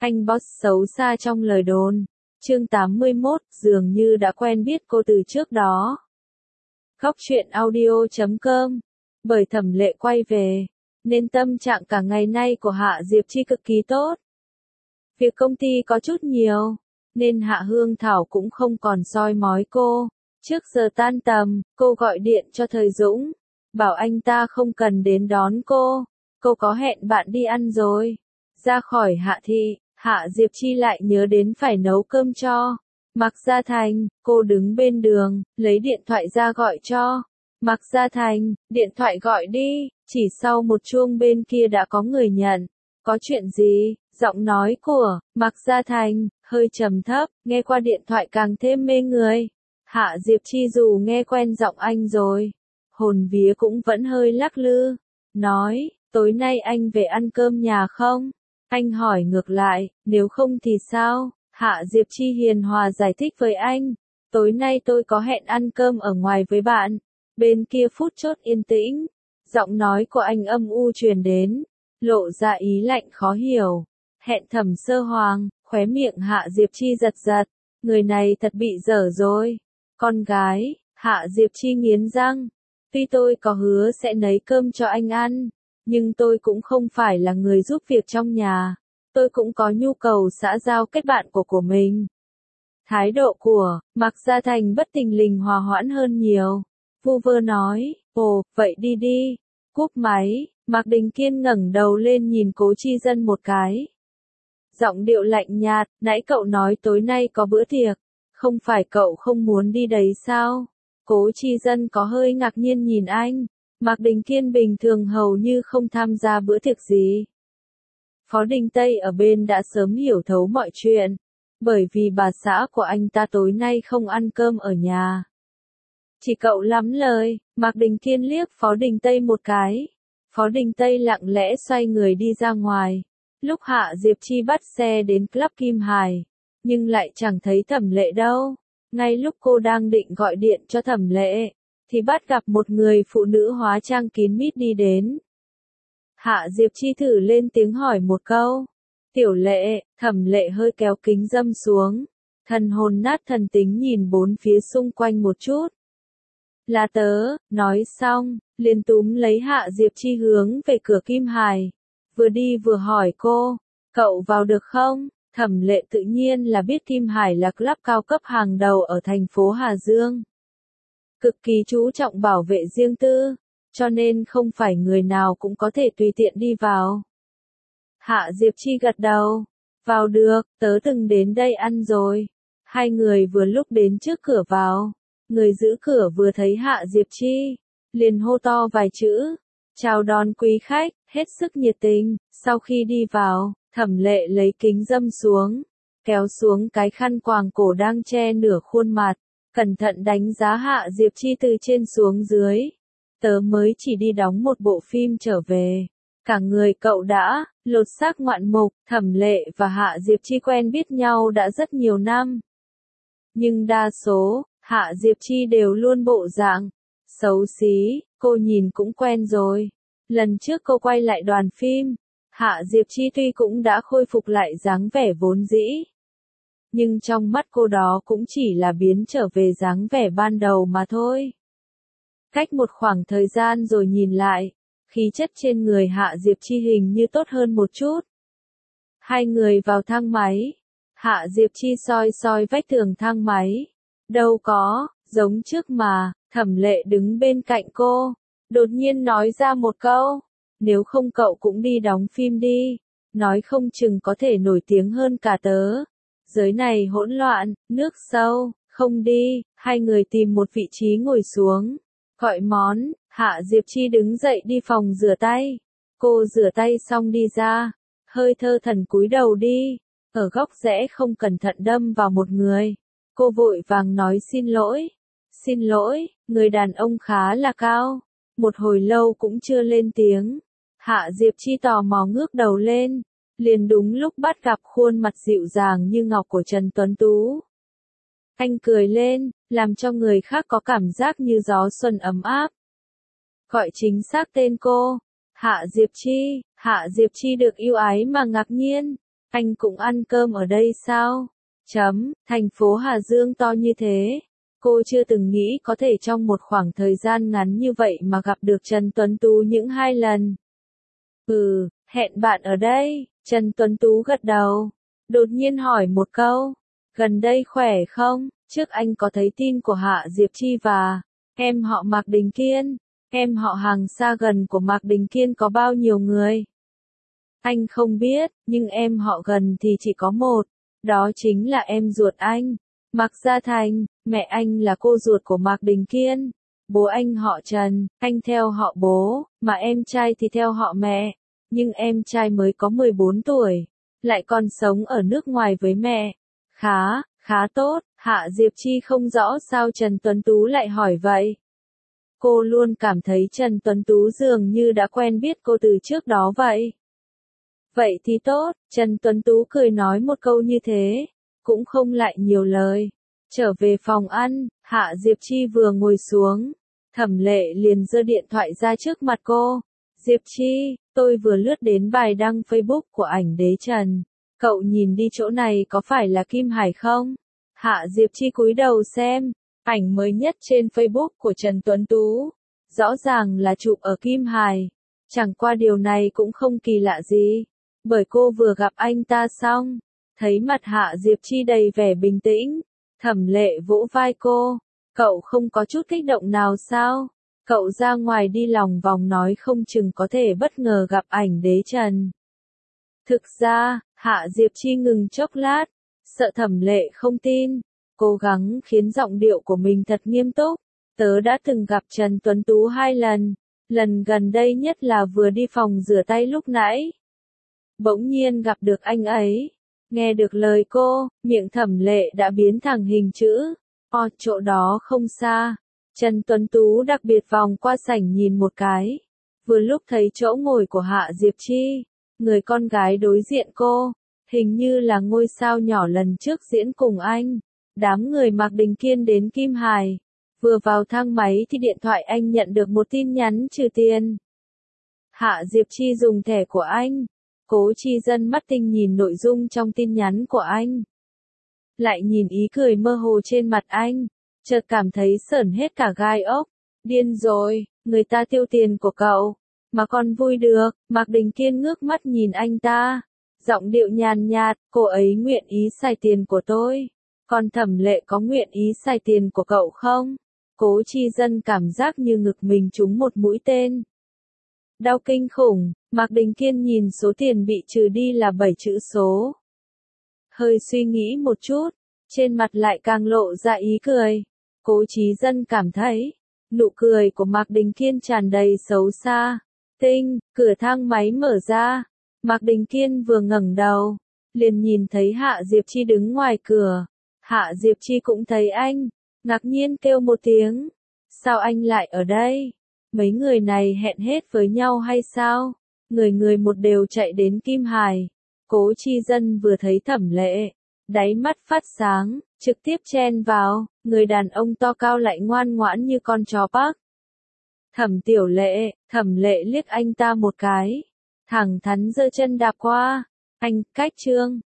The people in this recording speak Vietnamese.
Anh boss xấu xa trong lời đồn. Chương 81, dường như đã quen biết cô từ trước đó. Góc truyện audio.com. Bởi Thẩm Lệ quay về, nên tâm trạng cả ngày nay của Hạ Diệp Chi cực kỳ tốt. Việc công ty có chút nhiều, nên Hạ Hương Thảo cũng không còn soi mói cô. Trước giờ tan tầm, cô gọi điện cho Thời Dũng, bảo anh ta không cần đến đón cô. Cô có hẹn bạn đi ăn rồi. Ra khỏi Hạ Thị, Hạ Diệp Chi lại nhớ đến phải nấu cơm cho Mạc Gia Thành. Cô đứng bên đường, lấy điện thoại ra gọi cho Mạc Gia Thành. Điện thoại gọi đi, chỉ sau một chuông bên kia đã có người nhận. Có chuyện gì? Giọng nói của Mạc Gia Thành hơi trầm thấp, nghe qua điện thoại càng thêm mê người. Hạ Diệp Chi dù nghe quen giọng anh rồi, hồn vía cũng vẫn hơi lắc lư. Nói, tối nay anh về ăn cơm nhà không? Anh hỏi ngược lại, nếu không thì sao? Hạ Diệp Chi hiền hòa giải thích với anh, tối nay tôi có hẹn ăn cơm ở ngoài với bạn. Bên kia phút chốc yên tĩnh, giọng nói của anh âm u truyền đến, lộ ra ý lạnh khó hiểu. Hẹn Thẩm Sơ Hoàng. Khóe miệng Hạ Diệp Chi giật giật, người này thật bị dở rồi. Con gái, Hạ Diệp Chi nghiến răng, tuy tôi có hứa sẽ nấu cơm cho anh ăn, nhưng tôi cũng không phải là người giúp việc trong nhà. Tôi cũng có nhu cầu xã giao kết bạn của mình. Thái độ của Mạc Gia Thành bất thình lình hòa hoãn hơn nhiều. Vu vơ nói, ồ, vậy đi đi. Cúp máy, Mạc Đình Kiên ngẩng đầu lên nhìn Cố Chi Dân một cái. Giọng điệu lạnh nhạt, nãy cậu nói tối nay có bữa tiệc, không phải cậu không muốn đi đấy sao? Cố Chi Dân có hơi ngạc nhiên nhìn anh. Mạc Đình Kiên bình thường hầu như không tham gia bữa tiệc gì. Phó Đình Tây ở bên đã sớm hiểu thấu mọi chuyện, bởi vì bà xã của anh ta tối nay không ăn cơm ở nhà. Chỉ cậu lắm lời. Mạc Đình Kiên liếc Phó Đình Tây một cái. Phó Đình Tây lặng lẽ xoay người đi ra ngoài. Lúc Hạ Diệp Chi bắt xe đến Club Kim Hải, nhưng lại chẳng thấy Thẩm Lệ đâu. Ngay lúc cô đang định gọi điện cho Thẩm Lệ, thì bắt gặp một người phụ nữ hóa trang kín mít đi đến. Hạ Diệp Chi thử lên tiếng hỏi một câu. Tiểu Lệ. Thẩm Lệ hơi kéo kính râm xuống, thần hồn nát thần tính nhìn bốn phía xung quanh một chút. Là tớ. Nói xong, liền túm lấy Hạ Diệp Chi hướng về cửa Kim Hải. Vừa đi vừa hỏi cô, cậu vào được không? Thẩm Lệ tự nhiên là biết Kim Hải là club cao cấp hàng đầu ở thành phố Hà Dương. Cực kỳ chú trọng bảo vệ riêng tư, cho nên không phải người nào cũng có thể tùy tiện đi vào. Hạ Diệp Chi gật đầu, vào được, tớ từng đến đây ăn rồi. Hai người vừa lúc đến trước cửa vào, người giữ cửa vừa thấy Hạ Diệp Chi, liền hô to vài chữ, chào đón quý khách, hết sức nhiệt tình. Sau khi đi vào, Thẩm Lệ lấy kính râm xuống, kéo xuống cái khăn quàng cổ đang che nửa khuôn mặt, cẩn thận đánh giá Hạ Diệp Chi từ trên xuống dưới. Tớ mới chỉ đi đóng một bộ phim trở về, cả người cậu đã lột xác ngoạn mục. Thẩm Lệ và Hạ Diệp Chi quen biết nhau đã rất nhiều năm, nhưng đa số Hạ Diệp Chi đều luôn bộ dạng xấu xí, cô nhìn cũng quen rồi. Lần trước cô quay lại đoàn phim, Hạ Diệp Chi tuy cũng đã khôi phục lại dáng vẻ vốn dĩ, nhưng trong mắt cô đó cũng chỉ là biến trở về dáng vẻ ban đầu mà thôi. Cách một khoảng thời gian rồi nhìn lại, khí chất trên người Hạ Diệp Chi hình như tốt hơn một chút. Hai người vào thang máy, Hạ Diệp Chi soi soi vách tường thang máy. Đâu có, giống trước mà. Thẩm Lệ đứng bên cạnh cô, đột nhiên nói ra một câu, nếu không cậu cũng đi đóng phim đi, nói không chừng có thể nổi tiếng hơn cả tớ. Giới này hỗn loạn, nước sâu, không đi. Hai người tìm một vị trí ngồi xuống, gọi món. Hạ Diệp Chi đứng dậy đi phòng rửa tay. Cô rửa tay xong đi ra, hơi thơ thẩn cúi đầu đi, ở góc rẽ không cẩn thận đâm vào một người. Cô vội vàng nói xin lỗi. Xin lỗi. Người đàn ông khá là cao, một hồi lâu cũng chưa lên tiếng. Hạ Diệp Chi tò mò ngước đầu lên, liền đúng lúc bắt gặp khuôn mặt dịu dàng như ngọc của Trần Tuấn Tú. Anh cười lên, làm cho người khác có cảm giác như gió xuân ấm áp. Gọi chính xác tên cô, Hạ Diệp Chi. Hạ Diệp Chi được yêu ái mà ngạc nhiên. Anh cũng ăn cơm ở đây sao? Thành phố Hà Dương to như thế. Cô chưa từng nghĩ có thể trong một khoảng thời gian ngắn như vậy mà gặp được Trần Tuấn Tú những 2 lần. Hẹn bạn ở đây, Trần Tuấn Tú gật đầu. Đột nhiên hỏi một câu, gần đây khỏe không? Trước anh có thấy tin của Hạ Diệp Chi và em họ Mạc Đình Kiên. Em họ hàng xa gần của Mạc Đình Kiên có bao nhiêu người? Anh không biết, nhưng em họ gần thì chỉ có một. Đó chính là em ruột anh, Mạc Gia Thành. Mẹ anh là cô ruột của Mạc Đình Kiên. Bố anh họ Trần, anh theo họ bố, mà em trai thì theo họ mẹ. Nhưng em trai mới có 14 tuổi, lại còn sống ở nước ngoài với mẹ. Khá tốt. Hạ Diệp Chi không rõ sao Trần Tuấn Tú lại hỏi vậy. Cô luôn cảm thấy Trần Tuấn Tú dường như đã quen biết cô từ trước đó vậy. Vậy thì tốt, Trần Tuấn Tú cười nói một câu như thế, cũng không lại nhiều lời. Trở về phòng ăn, Hạ Diệp Chi vừa ngồi xuống, Thẩm Lệ liền giơ điện thoại ra trước mặt cô. Diệp Chi, tôi vừa lướt đến bài đăng Facebook của ảnh đế Trần. Cậu nhìn đi, chỗ này có phải là Kim Hải không? Hạ Diệp Chi cúi đầu xem, ảnh mới nhất trên Facebook của Trần Tuấn Tú. Rõ ràng là chụp ở Kim Hải. Chẳng qua điều này cũng không kỳ lạ gì, bởi cô vừa gặp anh ta xong. Thấy mặt Hạ Diệp Chi đầy vẻ bình tĩnh, Thẩm Lệ vỗ vai cô. Cậu không có chút kích động nào sao? Cậu ra ngoài đi lòng vòng nói không chừng có thể bất ngờ gặp ảnh đế Trần. Thực ra, Hạ Diệp Chi ngừng chốc lát, sợ Thẩm Lệ không tin, cố gắng khiến giọng điệu của mình thật nghiêm túc. Tớ đã từng gặp Trần Tuấn Tú 2 lần, lần gần đây nhất là vừa đi phòng rửa tay lúc nãy. Bỗng nhiên gặp được anh ấy. Nghe được lời cô, miệng Thẩm Lệ đã biến thành hình chữ O, chỗ đó không xa. Trần Tuấn Tú đặc biệt vòng qua sảnh nhìn một cái. Vừa lúc thấy chỗ ngồi của Hạ Diệp Chi, người con gái đối diện cô, hình như là ngôi sao nhỏ lần trước diễn cùng anh. Đám người Mạc Đình Kiên đến Kim Hải. Vừa vào thang máy thì điện thoại anh nhận được một tin nhắn trừ tiền. Hạ Diệp Chi dùng thẻ của anh. Cố Chi Dân mắt tinh nhìn nội dung trong tin nhắn của anh. Lại nhìn ý cười mơ hồ trên mặt anh. Chợt cảm thấy sởn hết cả gai ốc. Điên rồi, người ta tiêu tiền của cậu, mà còn vui được. Mạc Đình Kiên ngước mắt nhìn anh ta. Giọng điệu nhàn nhạt, cô ấy nguyện ý xài tiền của tôi. Còn Thẩm Lệ có nguyện ý xài tiền của cậu không? Cố Chi Dân cảm giác như ngực mình trúng một mũi tên. Đau kinh khủng. Mạc Đình Kiên nhìn số tiền bị trừ đi là 7 chữ số. Hơi suy nghĩ một chút, trên mặt lại càng lộ ra ý cười. Cố Chí Dân cảm thấy, nụ cười của Mạc Đình Kiên tràn đầy xấu xa. Cửa thang máy mở ra. Mạc Đình Kiên vừa ngẩng đầu, liền nhìn thấy Hạ Diệp Chi đứng ngoài cửa. Hạ Diệp Chi cũng thấy anh, ngạc nhiên kêu một tiếng. Sao anh lại ở đây? Mấy người này hẹn hết với nhau hay sao? Người một đều chạy đến Kim Hải. Cố Chi Dân vừa thấy Thẩm Lệ, đáy mắt phát sáng, trực tiếp chen vào. Người đàn ông to cao lại ngoan ngoãn như con chó Park. Thẩm Lệ liếc anh ta một cái, thẳng thắn giơ chân đạp qua. Anh, cách Trương.